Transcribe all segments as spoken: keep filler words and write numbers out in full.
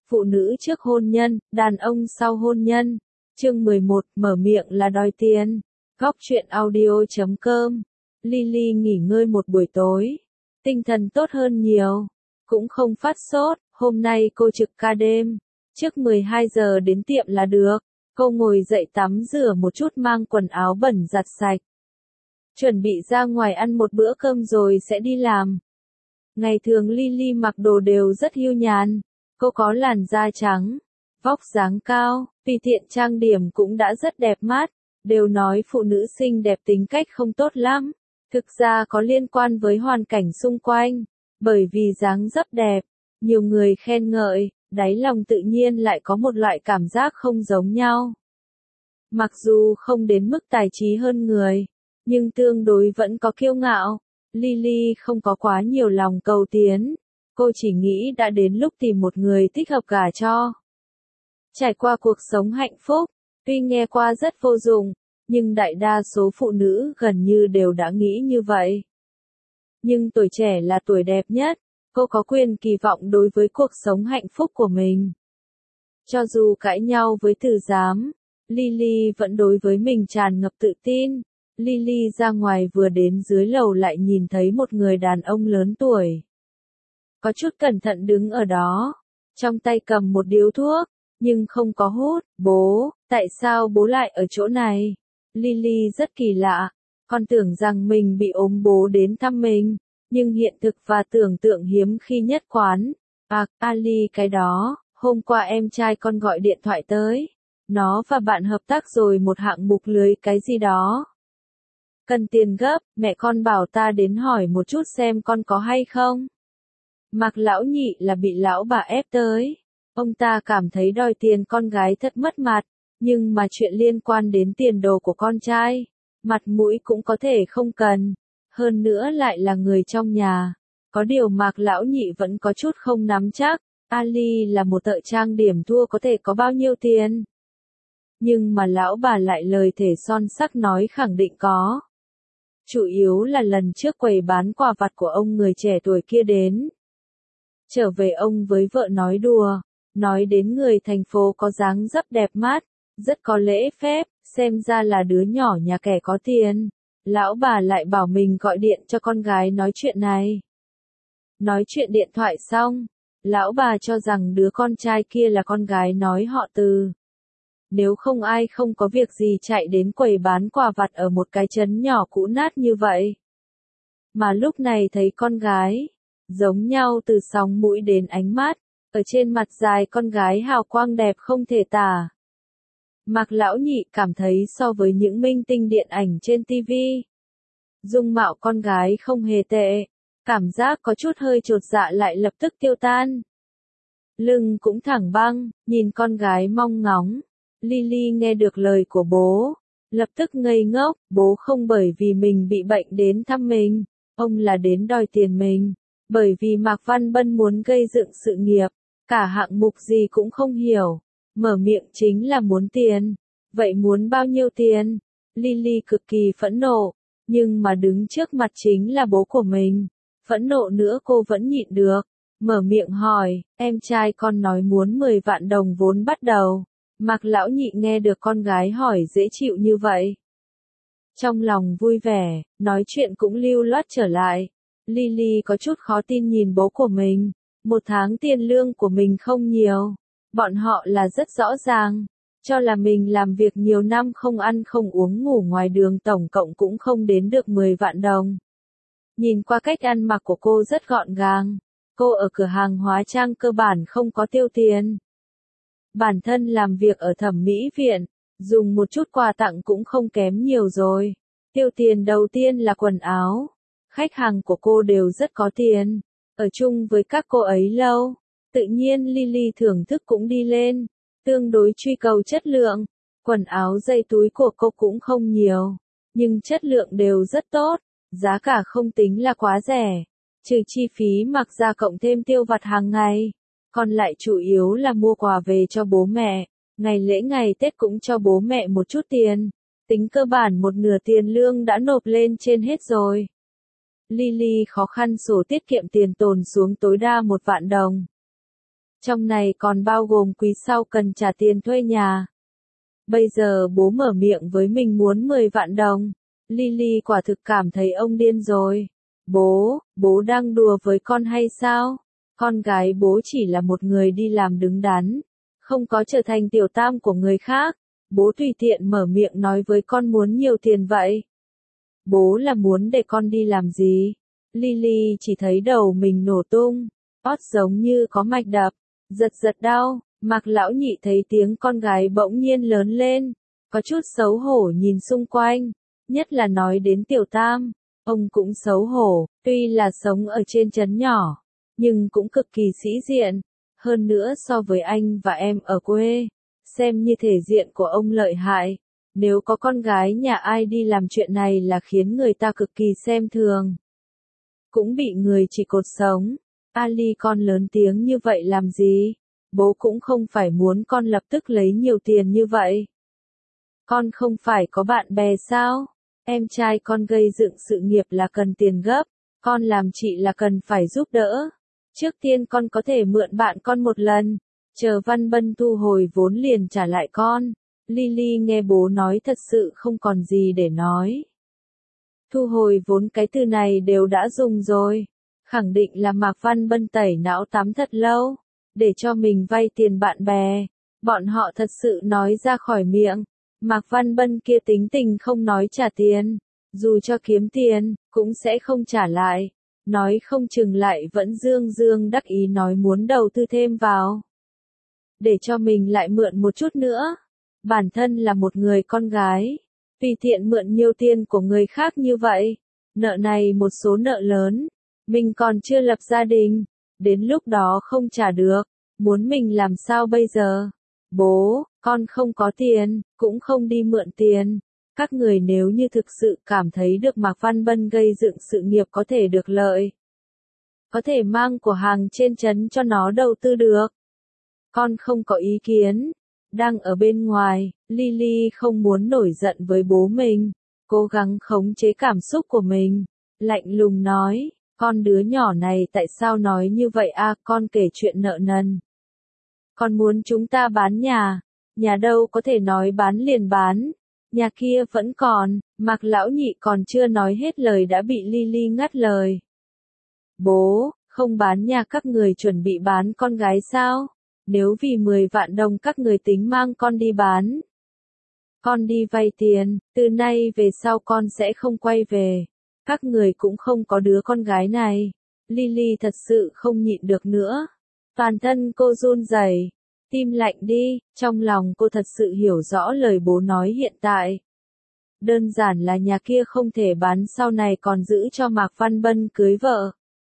Phụ nữ trước hôn nhân, đàn ông sau hôn nhân. Chương mười một, mở miệng là đòi tiền. Góc truyện audio chấm com. Lily nghỉ ngơi một buổi tối. Tinh thần tốt hơn nhiều. Cũng không phát sốt, hôm nay cô trực ca đêm. Trước mười hai giờ đến tiệm là được. Cô ngồi dậy tắm rửa một chút mang quần áo bẩn giặt sạch. Chuẩn bị ra ngoài ăn một bữa cơm rồi sẽ đi làm. Ngày thường Lily mặc đồ đều rất hiu nhàn. Cô có làn da trắng, vóc dáng cao, tùy tiện trang điểm cũng đã rất đẹp mắt. Đều nói phụ nữ xinh đẹp tính cách không tốt lắm. Thực ra có liên quan với hoàn cảnh xung quanh. Bởi vì dáng dấp đẹp, nhiều người khen ngợi, đáy lòng tự nhiên lại có một loại cảm giác không giống nhau. Mặc dù không đến mức tài trí hơn người, nhưng tương đối vẫn có kiêu ngạo. Lily không có quá nhiều lòng cầu tiến. Cô chỉ nghĩ đã đến lúc tìm một người thích hợp gả cho. Trải qua cuộc sống hạnh phúc, tuy nghe qua rất vô dụng, nhưng đại đa số phụ nữ gần như đều đã nghĩ như vậy. Nhưng tuổi trẻ là tuổi đẹp nhất, cô có quyền kỳ vọng đối với cuộc sống hạnh phúc của mình. Cho dù cãi nhau với Từ Giám, Lily vẫn đối với mình tràn ngập tự tin. Lily ra ngoài vừa đến dưới lầu lại nhìn thấy một người đàn ông lớn tuổi. Có chút cẩn thận đứng ở đó, trong tay cầm một điếu thuốc, nhưng không có hút. Bố, tại sao bố lại ở chỗ này? Lily rất kỳ lạ, con tưởng rằng mình bị ốm bố đến thăm mình, nhưng hiện thực và tưởng tượng hiếm khi nhất quán. À, Ali cái đó, hôm qua em trai con gọi điện thoại tới, nó và bạn hợp tác rồi một hạng mục lưới cái gì đó. Cần tiền gấp, mẹ con bảo ta đến hỏi một chút xem con có hay không. Mạc lão nhị là bị lão bà ép tới. Ông ta cảm thấy đòi tiền con gái thật mất mặt, nhưng mà chuyện liên quan đến tiền đồ của con trai, mặt mũi cũng có thể không cần. Hơn nữa lại là người trong nhà. Có điều Mạc lão nhị vẫn có chút không nắm chắc. Ali là một thợ trang điểm thua có thể có bao nhiêu tiền. Nhưng mà lão bà lại lời thể son sắc nói khẳng định có. Chủ yếu là lần trước quầy bán quà vặt của ông người trẻ tuổi kia đến. Trở về ông với vợ nói đùa, nói đến người thành phố có dáng dấp đẹp mắt, rất có lễ phép, xem ra là đứa nhỏ nhà kẻ có tiền. Lão bà lại bảo mình gọi điện cho con gái nói chuyện này. Nói chuyện điện thoại xong, lão bà cho rằng đứa con trai kia là con gái nói họ Từ. Nếu không ai không có việc gì chạy đến quầy bán quà vặt ở một cái trấn nhỏ cũ nát như vậy. Mà lúc này thấy con gái, giống nhau từ sóng mũi đến ánh mắt, ở trên mặt dài con gái hào quang đẹp không thể tả. Mạc lão nhị cảm thấy so với những minh tinh điện ảnh trên ti vi, dung mạo con gái không hề tệ, cảm giác có chút hơi chột dạ lại lập tức tiêu tan. Lưng cũng thẳng băng, nhìn con gái mong ngóng. Lily nghe được lời của bố, lập tức ngây ngốc, bố không bởi vì mình bị bệnh đến thăm mình, ông là đến đòi tiền mình, bởi vì Mạc Văn Bân muốn gây dựng sự nghiệp, cả hạng mục gì cũng không hiểu, mở miệng chính là muốn tiền, vậy muốn bao nhiêu tiền? Lily cực kỳ phẫn nộ, nhưng mà đứng trước mặt chính là bố của mình, phẫn nộ nữa cô vẫn nhịn được, mở miệng hỏi, em trai con nói muốn mười vạn đồng vốn bắt đầu. Mạc lão nhị nghe được con gái hỏi dễ chịu như vậy. Trong lòng vui vẻ, nói chuyện cũng lưu loát trở lại. Lily có chút khó tin nhìn bố của mình. Một tháng tiền lương của mình không nhiều. Bọn họ là rất rõ ràng. Cho là mình làm việc nhiều năm không ăn không uống ngủ ngoài đường tổng cộng cũng không đến được mười vạn đồng. Nhìn qua cách ăn mặc của cô rất gọn gàng. Cô ở cửa hàng hóa trang cơ bản không có tiêu tiền. Bản thân làm việc ở thẩm mỹ viện, dùng một chút quà tặng cũng không kém nhiều rồi. Tiêu tiền đầu tiên là quần áo. Khách hàng của cô đều rất có tiền. Ở chung với các cô ấy lâu. Tự nhiên Lily thưởng thức cũng đi lên. Tương đối truy cầu chất lượng. Quần áo dây túi của cô cũng không nhiều. Nhưng chất lượng đều rất tốt. Giá cả không tính là quá rẻ. Trừ chi phí mặc ra cộng thêm tiêu vặt hàng ngày. Còn lại chủ yếu là mua quà về cho bố mẹ, ngày lễ ngày Tết cũng cho bố mẹ một chút tiền. Tính cơ bản một nửa tiền lương đã nộp lên trên hết rồi. Lily khó khăn sổ tiết kiệm tiền tồn xuống tối đa một vạn đồng. Trong này còn bao gồm quý sau cần trả tiền thuê nhà. Bây giờ bố mở miệng với mình muốn mười vạn đồng. Lily quả thực cảm thấy ông điên rồi. Bố, bố đang đùa với con hay sao? Con gái bố chỉ là một người đi làm đứng đắn, không có trở thành tiểu tam của người khác. Bố tùy tiện mở miệng nói với con muốn nhiều tiền vậy. Bố là muốn để con đi làm gì? Lily chỉ thấy đầu mình nổ tung, ót giống như có mạch đập, giật giật đau. Mạc lão nhị thấy tiếng con gái bỗng nhiên lớn lên, có chút xấu hổ nhìn xung quanh, nhất là nói đến tiểu tam, ông cũng xấu hổ, tuy là sống ở trên trấn nhỏ, nhưng cũng cực kỳ sĩ diện, hơn nữa so với anh và em ở quê, xem như thể diện của ông lợi hại, nếu có con gái nhà ai đi làm chuyện này là khiến người ta cực kỳ xem thường. Cũng bị người chỉ cột sống, Ali con lớn tiếng như vậy làm gì? Bố cũng không phải muốn con lập tức lấy nhiều tiền như vậy. Con không phải có bạn bè sao? Em trai con gây dựng sự nghiệp là cần tiền gấp, con làm chị là cần phải giúp đỡ. Trước tiên con có thể mượn bạn con một lần, chờ Văn Bân thu hồi vốn liền trả lại con. Lily nghe bố nói thật sự không còn gì để nói. Thu hồi vốn cái từ này đều đã dùng rồi, khẳng định là Mạc Văn Bân tẩy não tắm thật lâu, để cho mình vay tiền bạn bè, bọn họ thật sự nói ra khỏi miệng. Mạc Văn Bân kia tính tình không nói trả tiền, dù cho kiếm tiền, cũng sẽ không trả lại, nói không chừng lại vẫn dương dương đắc ý nói muốn đầu tư thêm vào. Để cho mình lại mượn một chút nữa, bản thân là một người con gái, tùy tiện mượn nhiều tiền của người khác như vậy, nợ này một số nợ lớn, mình còn chưa lập gia đình, đến lúc đó không trả được, muốn mình làm sao bây giờ? Bố, con không có tiền, cũng không đi mượn tiền. Các người nếu như thực sự cảm thấy được Mạc Văn Bân gây dựng sự nghiệp có thể được lợi, có thể mang của hàng trên trấn cho nó đầu tư được. Con không có ý kiến. Đang ở bên ngoài, Lily không muốn nổi giận với bố mình, cố gắng khống chế cảm xúc của mình, lạnh lùng nói, con đứa nhỏ này tại sao nói như vậy a? Con kể chuyện nợ nần. Con muốn chúng ta bán nhà, nhà đâu có thể nói bán liền bán, nhà kia vẫn còn. Mạc lão nhị còn chưa nói hết lời đã bị Lily ngắt lời. Bố, không bán nhà các người chuẩn bị bán con gái sao? Nếu vì mười vạn đồng các người tính mang con đi bán. Con đi vay tiền, từ nay về sau con sẽ không quay về. Các người cũng không có đứa con gái này. Lily thật sự không nhịn được nữa. Toàn thân cô run rẩy, tim lạnh đi, trong lòng cô thật sự hiểu rõ lời bố nói hiện tại. Đơn giản là nhà kia không thể bán sau này còn giữ cho Mạc Văn Bân cưới vợ.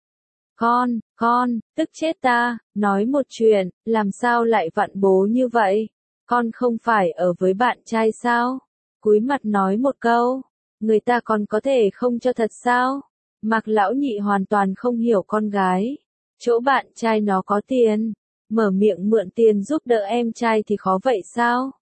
Con, con, tức chết ta, nói một chuyện, làm sao lại vặn bố như vậy? Con không phải ở với bạn trai sao? Cúi mặt nói một câu, người ta còn có thể không cho thật sao? Mạc lão nhị hoàn toàn không hiểu con gái. Chỗ bạn trai nó có tiền, mở miệng mượn tiền giúp đỡ em trai thì khó vậy sao?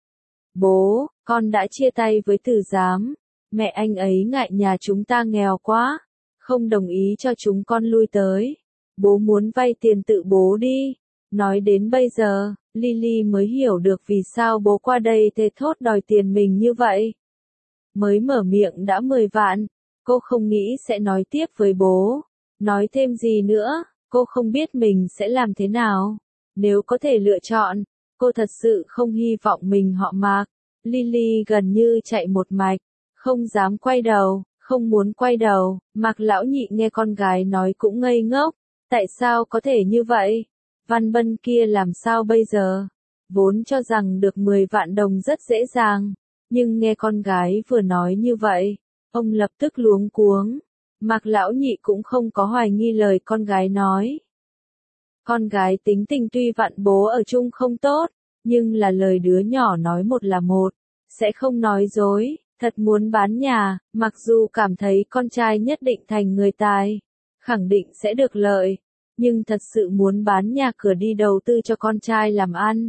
Bố, con đã chia tay với Từ Giám, mẹ anh ấy ngại nhà chúng ta nghèo quá, không đồng ý cho chúng con lui tới. Bố muốn vay tiền tự bố đi. Nói đến bây giờ, Lily mới hiểu được vì sao bố qua đây thề thốt đòi tiền mình như vậy. Mới mở miệng đã mười vạn, cô không nghĩ sẽ nói tiếp với bố. Nói thêm gì nữa, cô không biết mình sẽ làm thế nào. Nếu có thể lựa chọn, cô thật sự không hy vọng mình họ Mạc. Lily gần như chạy một mạch, không dám quay đầu, không muốn quay đầu. Mạc lão nhị nghe con gái nói cũng ngây ngốc. Tại sao có thể như vậy? Văn Bân kia làm sao bây giờ? Vốn cho rằng được mười vạn đồng rất dễ dàng, nhưng nghe con gái vừa nói như vậy, ông lập tức luống cuống. Mạc lão nhị cũng không có hoài nghi lời con gái nói. Con gái tính tình tuy vặn bố ở chung không tốt, nhưng là lời đứa nhỏ nói một là một, sẽ không nói dối, thật muốn bán nhà, mặc dù cảm thấy con trai nhất định thành người tài, khẳng định sẽ được lợi, nhưng thật sự muốn bán nhà cửa đi đầu tư cho con trai làm ăn.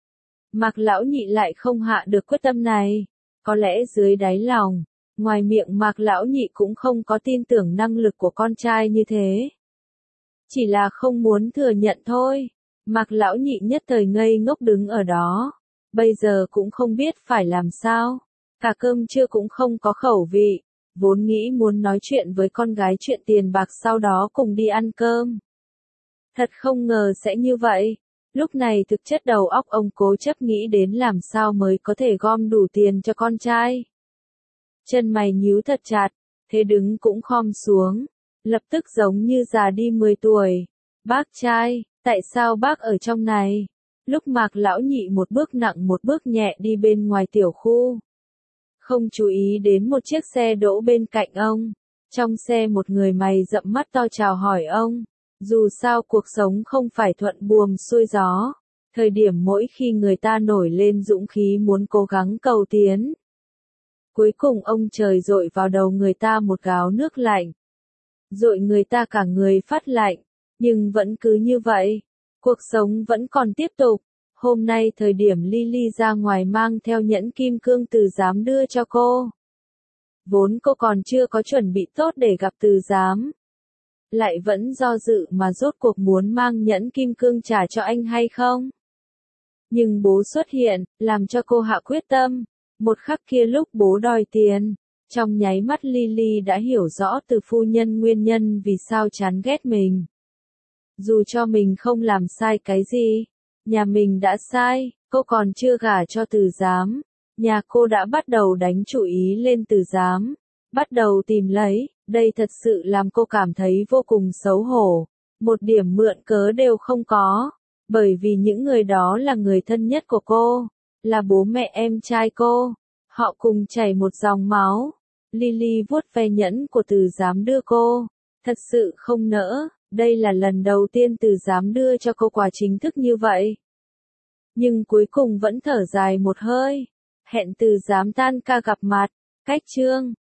Mạc lão nhị lại không hạ được quyết tâm này, có lẽ dưới đáy lòng, ngoài miệng Mạc lão nhị cũng không có tin tưởng năng lực của con trai như thế. Chỉ là không muốn thừa nhận thôi. Mạc lão nhị nhất thời ngây ngốc đứng ở đó. Bây giờ cũng không biết phải làm sao. Cả cơm trưa cũng không có khẩu vị. Vốn nghĩ muốn nói chuyện với con gái chuyện tiền bạc sau đó cùng đi ăn cơm. Thật không ngờ sẽ như vậy. Lúc này thực chất đầu óc ông cố chấp nghĩ đến làm sao mới có thể gom đủ tiền cho con trai. Chân mày nhíu thật chặt, thế đứng cũng khom xuống, lập tức giống như già đi mười tuổi. Bác trai, tại sao bác ở trong này? Lúc Mạc lão nhị một bước nặng một bước nhẹ đi bên ngoài tiểu khu. Không chú ý đến một chiếc xe đỗ bên cạnh ông. Trong xe một người mày rậm mắt to chào hỏi ông. Dù sao cuộc sống không phải thuận buồm xuôi gió. Thời điểm mỗi khi người ta nổi lên dũng khí muốn cố gắng cầu tiến. Cuối cùng ông trời dội vào đầu người ta một gáo nước lạnh. Dội người ta cả người phát lạnh. Nhưng vẫn cứ như vậy. Cuộc sống vẫn còn tiếp tục. Hôm nay thời điểm Lily ra ngoài mang theo nhẫn kim cương Từ Giám đưa cho cô. Vốn cô còn chưa có chuẩn bị tốt để gặp Từ Giám. Lại vẫn do dự mà rốt cuộc muốn mang nhẫn kim cương trả cho anh hay không. Nhưng bố xuất hiện, làm cho cô hạ quyết tâm. Một khắc kia lúc bố đòi tiền, trong nháy mắt Lily đã hiểu rõ từ phu nhân nguyên nhân vì sao chán ghét mình. Dù cho mình không làm sai cái gì, nhà mình đã sai, cô còn chưa gả cho Từ Giám. Nhà cô đã bắt đầu đánh chủ ý lên Từ Giám, bắt đầu tìm lấy, đây thật sự làm cô cảm thấy vô cùng xấu hổ. Một điểm mượn cớ đều không có, bởi vì những người đó là người thân nhất của cô, là bố mẹ em trai cô, họ cùng chảy một dòng máu. Lily vuốt ve nhẫn của Từ Giám đưa cô, thật sự không nỡ. Đây là lần đầu tiên Từ Giám đưa cho cô quà chính thức như vậy. Nhưng cuối cùng vẫn thở dài một hơi. Hẹn Từ Giám tan ca gặp mặt. Cách chương